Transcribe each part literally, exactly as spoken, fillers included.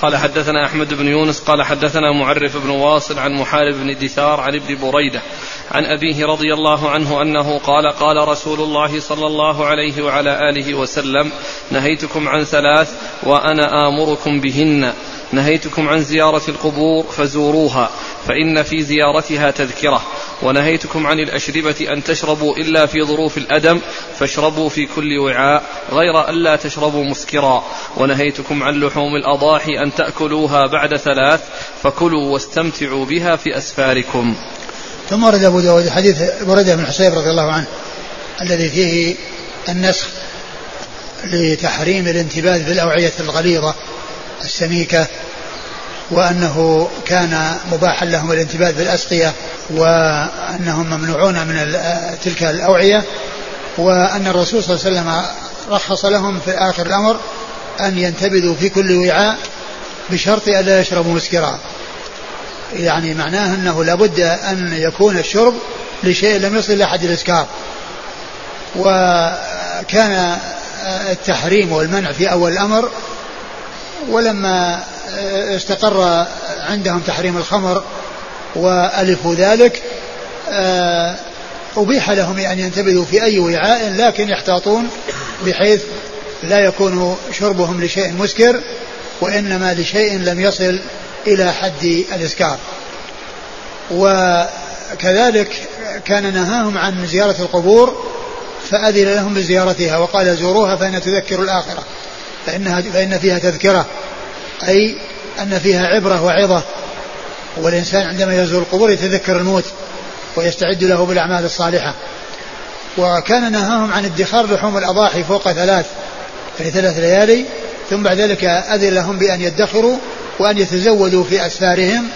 قال حدثنا أحمد بن يونس قال حدثنا معرف بن واصل عن محارب بن دثار عن ابن بريدة عن أبيه رضي الله عنه أنه قال قال رسول الله صلى الله عليه وعلى آله وسلم نهيتكم عن ثلاث وأنا آمركم بهن نهيتكم عن زيارة القبور فزوروها فإن في زيارتها تذكرة ونهيتكم عن الأشربة أن تشربوا إلا في ظروف الأدم فاشربوا في كل وعاء غير أن لا تشربوا مسكرا ونهيتكم عن لحوم الأضاحي أن تأكلوها بعد ثلاث فكلوا واستمتعوا بها في أسفاركم. ثم ورد أبو داود حديث بريدة بن حصيب رضي الله عنه الذي فيه النسخ لتحريم الانتباذ بالأوعية الغليظة السميكة وأنه كان مباحا لهم الانتباذ بالأسقية وأنهم ممنوعون من تلك الأوعية وأن الرسول صلى الله عليه وسلم رخص لهم في آخر الأمر أن ينتبذوا في كل وعاء بشرط ألا يشربوا مسكرا. يعني معناه أنه لابد أن يكون الشرب لشيء لم يصل إلى حد الإسكار. وكان التحريم والمنع في أول الأمر ولما استقر عندهم تحريم الخمر وألفوا ذلك أبيح لهم أن ينتبذوا في أي وعاء لكن يحتاطون بحيث لا يكون شربهم لشيء مسكر وإنما لشيء لم يصل إلى حد الإسكار. وكذلك كان نهاهم عن زيارة القبور فأذن لهم بزيارتها وقال زوروها فإن تذكر الآخرة فإنها فإن فيها تذكرة أي أن فيها عبرة وعظة والإنسان عندما يزور القبور يتذكر الموت ويستعد له بالأعمال الصالحة. وكان نهاهم عن ادخار لحوم الأضاحي فوق ثلاث في ثلاث ليالي ثم بعد ذلك أذن لهم بأن يدخروا وأن يتزودوا في أسفارهم.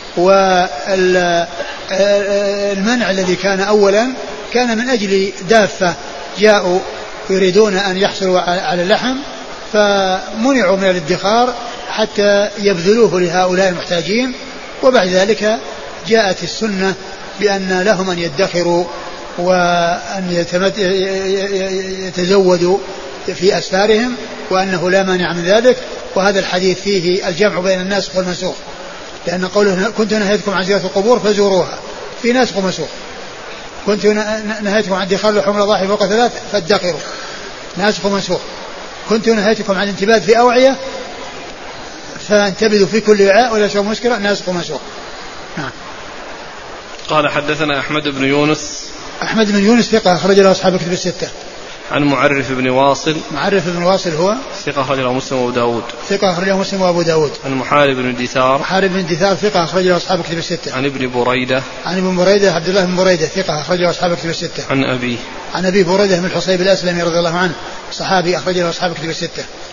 والمنع الذي كان أولا كان من أجل دافة جاءوا يريدون أن يحصلوا على اللحم فمنعوا من الادخار حتى يبذلوه لهؤلاء المحتاجين وبعد ذلك جاءت السنة بأن لهم أن يدخروا وأن يتزودوا في أسفارهم وأنه لا مانع من ذلك. وهذا الحديث فيه الجمع بين الناسخ والمنسوخ لأن قوله كنت نهيتكم عن زيارة القبور فزوروها في ناسخ ومنسوخ. كنت نهيتكم عن ادخار لحوم الأضاحي فوق ثلاث فادخروا ناسخ ومنسوخ. كنت نهيتكم عن الانتباذ في أوعية فانتبذوا في كل وعاء ولا شربوا مسكرا ناسخ ومنسوخ. نعم. قال حدثنا أحمد بن يونس أحمد بن يونس ثقة أخرج له أصحاب الكتب الستة. عن معرف بن واصل معرف بن واصل هو ثقة أخرج له مسلم وأبو داود ثقة أخرج له مسلم وأبو داود. عن محارب بن دثار محارب بن دثار ثقة أخرج له أصحاب الكتب الستة. عن ابن بريدة عن ابن بريدة عبد الله بن بريدة ثقة أخرج له أصحاب الكتب الستة. عن أبيه عن أبي بريدة بن الحصيب الأسلمي رضي الله عنه صحابي أخرج له أصحاب الكتب الستة.